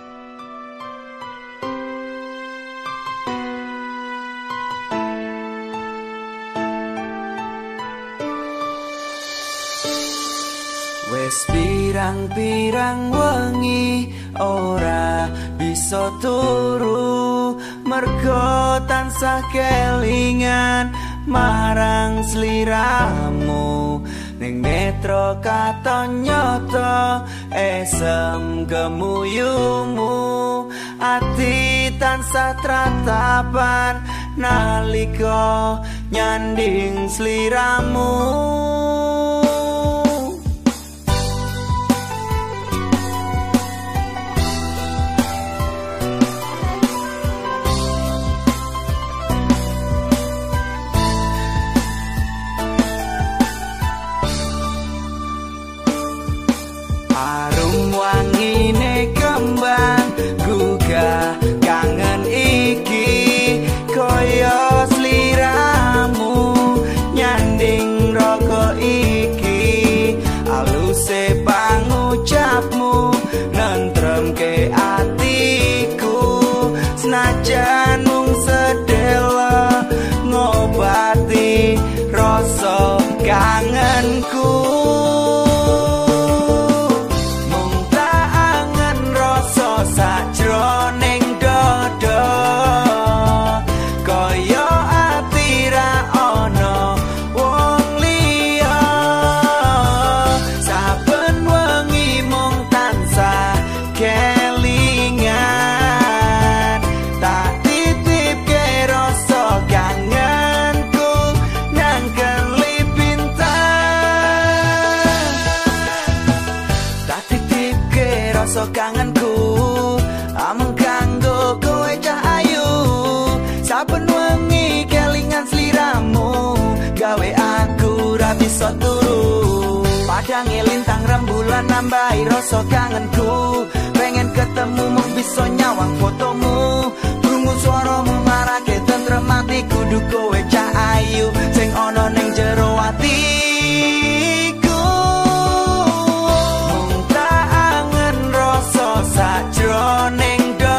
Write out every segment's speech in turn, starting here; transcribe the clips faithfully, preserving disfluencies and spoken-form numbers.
Wes pirang-pirang wengi ora bisa turu, mergo tansah kelingan marang sliramu. Ning netra katon nyoto esem gemuyumu, ati tansah tratapan nalika nyanding sliramu. Arum wangine kembang gugah kangen iki, kaya sliramu nyanding roko iki. Aluse pangucapmu nentremke atiku, senajan mung sedela ngobati rasa kangenku. Sajroning dodo kaya ati ra ana wong liya, saben wengi mung tansah kelingan, tak titipke rasa kangenku nang kelipintan. Tak titipke rasa kangenku ameng kanggo kowe cah ayu, saben wengi kelingan sliramu gawe aku ra bisa turu. Padange lintang rembulan nambahi rasa kangenku, pengen ketemu mung bisa nyawang fotomu. Krungu swaramu marake tentrem ati, kudu kowe cah ayu sing ana ning jero atiku. Mung tak angen rasa sajroning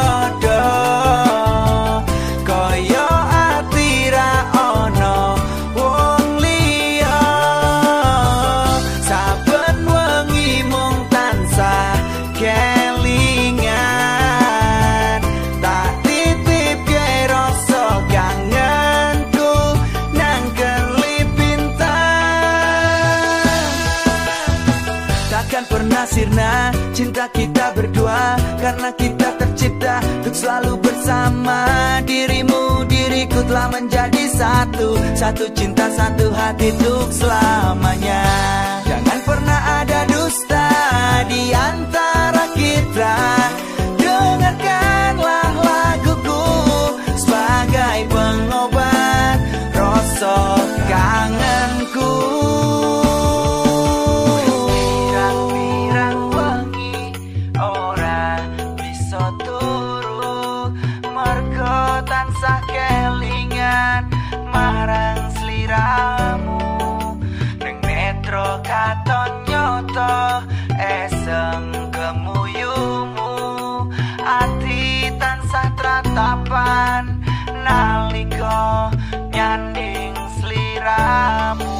pernah sirna cinta kita berdua, karena kita tercipta untuk selalu bersama. Dirimu diriku telah menjadi satu, satu cinta satu hati untuk selamanya. Jangan pernah ada dusta di antara kita, dengarkanlah laguku sebagai pengobat rasa kangenku. Tansah kelingan marang sliramu, ning netra katon nyoto esem gemuyumu, ati tansah tratapan nalika nyanding sliramu.